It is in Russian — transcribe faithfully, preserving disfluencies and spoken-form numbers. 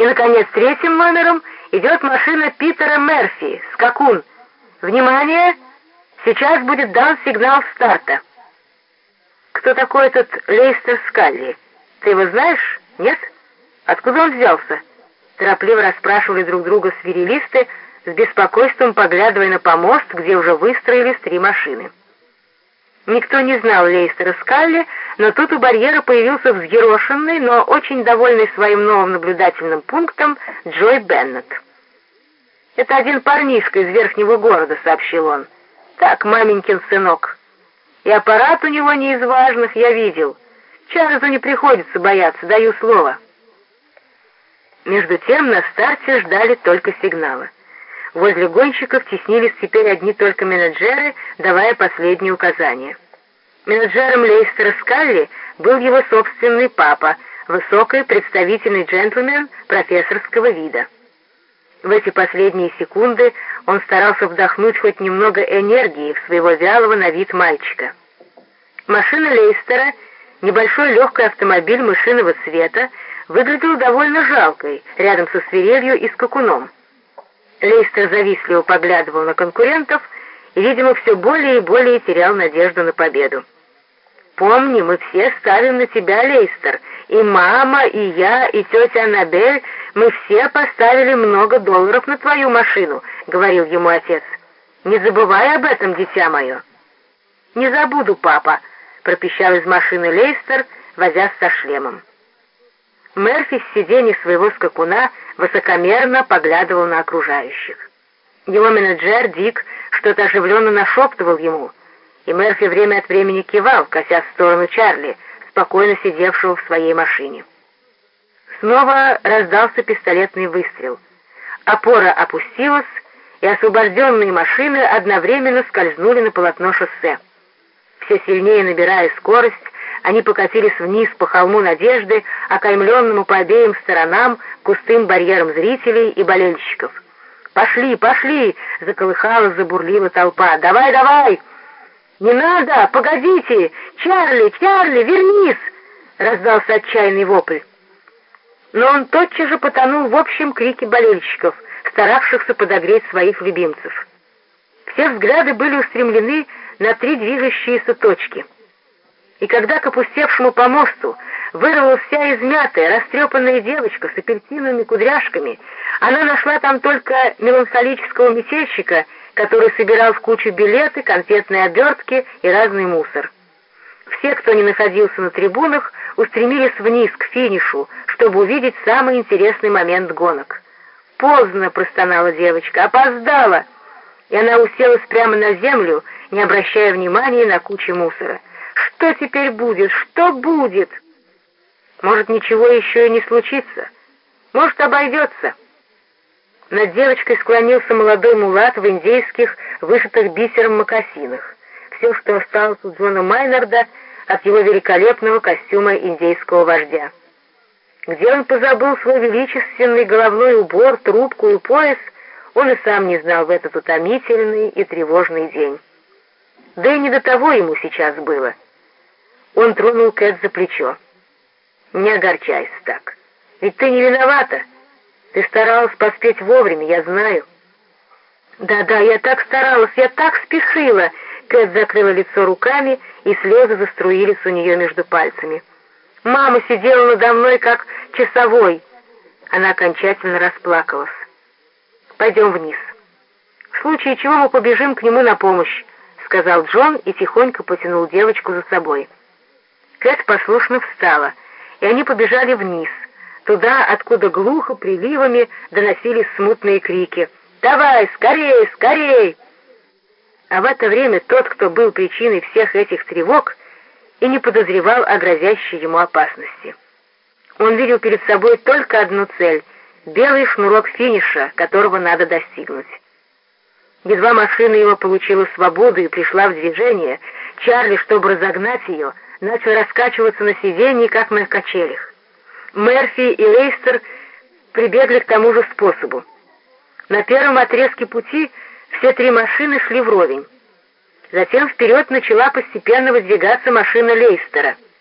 И, наконец, третьим номером идет машина Питера Мерфи, скакун. Внимание! Сейчас будет дан сигнал старта. Кто такой этот Лейстер Скалли? Ты его знаешь? Нет? Откуда он взялся? Торопливо расспрашивали друг друга свирелисты, с беспокойством поглядывая на помост, где уже выстроились три машины. Никто не знал Лейстера Скалли, но тут у барьера появился взъерошенный, но очень довольный своим новым наблюдательным пунктом Джой Беннет. «Это один парнишка из верхнего города», — сообщил он. «Так, маменькин сынок. И аппарат у него не из важных, я видел. Чарльзу не приходится бояться, даю слово». Между тем на старте ждали только сигнала. Возле гонщиков теснились теперь одни только менеджеры, давая последние указания. Менеджером Лейстера Скалли был его собственный папа, высокий представительный джентльмен профессорского вида. В эти последние секунды он старался вдохнуть хоть немного энергии в своего вялого на вид мальчика. Машина Лейстера, небольшой легкий автомобиль мышиного цвета, выглядела довольно жалкой рядом со свирелью и скакуном. Лейстер завистливо поглядывал на конкурентов и, видимо, все более и более терял надежду на победу. «Помни, мы все ставим на тебя, Лейстер, и мама, и я, и тетя Аннабель, мы все поставили много долларов на твою машину», — говорил ему отец. «Не забывай об этом, дитя мое». «Не забуду, папа», — пропищал из машины Лейстер, возясь со шлемом. Мерфи с сиденья своего скакуна высокомерно поглядывал на окружающих. Его менеджер Дик что-то оживленно нашептывал ему, и Мерфи время от времени кивал, кося в сторону Чарли, спокойно сидевшего в своей машине. Снова раздался пистолетный выстрел. Опора опустилась, и освобожденные машины одновременно скользнули на полотно шоссе. Все сильнее набирая скорость, они покатились вниз по холму Надежды, окаймленному по обеим сторонам густым барьером зрителей и болельщиков. «Пошли, пошли!» — заколыхалась, забурлила толпа. «Давай, давай!» «Не надо! Погодите! Чарли, Чарли, вернись!» — раздался отчаянный вопль. Но он тотчас же потонул в общем крике болельщиков, старавшихся подогреть своих любимцев. Все взгляды были устремлены на три движущиеся точки. И когда к опустевшему помосту вырвалась вся измятая, растрепанная девочка с апельсиновыми кудряшками, она нашла там только меланхолического метельщика, который собирал в кучу билеты, конфетные обертки и разный мусор. Все, кто не находился на трибунах, устремились вниз к финишу, чтобы увидеть самый интересный момент гонок. «Поздно!» — простонала девочка. «Опоздала!» И она уселась прямо на землю, не обращая внимания на кучу мусора. «Что теперь будет? Что будет?» «Может, ничего еще и не случится. Может, обойдется». Над девочкой склонился молодой мулат в индейских, вышитых бисером мокасинах. Все, что осталось у Джона Майнарда от его великолепного костюма индейского вождя. Где он позабыл свой величественный головной убор, трубку и пояс, он и сам не знал в этот утомительный и тревожный день. Да и не до того ему сейчас было. Он тронул Кэт за плечо. «Не огорчайся так. Ведь ты не виновата. Ты старалась поспеть вовремя, я знаю». «Да-да, я так старалась, я так спешила!» Кэт закрыла лицо руками, и слезы заструились у нее между пальцами. «Мама сидела надо мной, как часовой». Она окончательно расплакалась. «Пойдем вниз. В случае чего мы побежим к нему на помощь», — сказал Джон и тихонько потянул девочку за собой. Кэт послушно встала, и они побежали вниз, туда, откуда глухо приливами доносились смутные крики. «Давай, скорей, скорей!» А в это время тот, кто был причиной всех этих тревог, и не подозревал о грозящей ему опасности. Он видел перед собой только одну цель — белый шнурок финиша, которого надо достигнуть. Едва машина его получила свободу и пришла в движение, Чарли, чтобы разогнать ее, начал раскачиваться на сиденье, как на качелях. Мерфи и Лейстер прибегли к тому же способу. На первом отрезке пути все три машины шли вровень. Затем вперед начала постепенно выдвигаться машина Лейстера.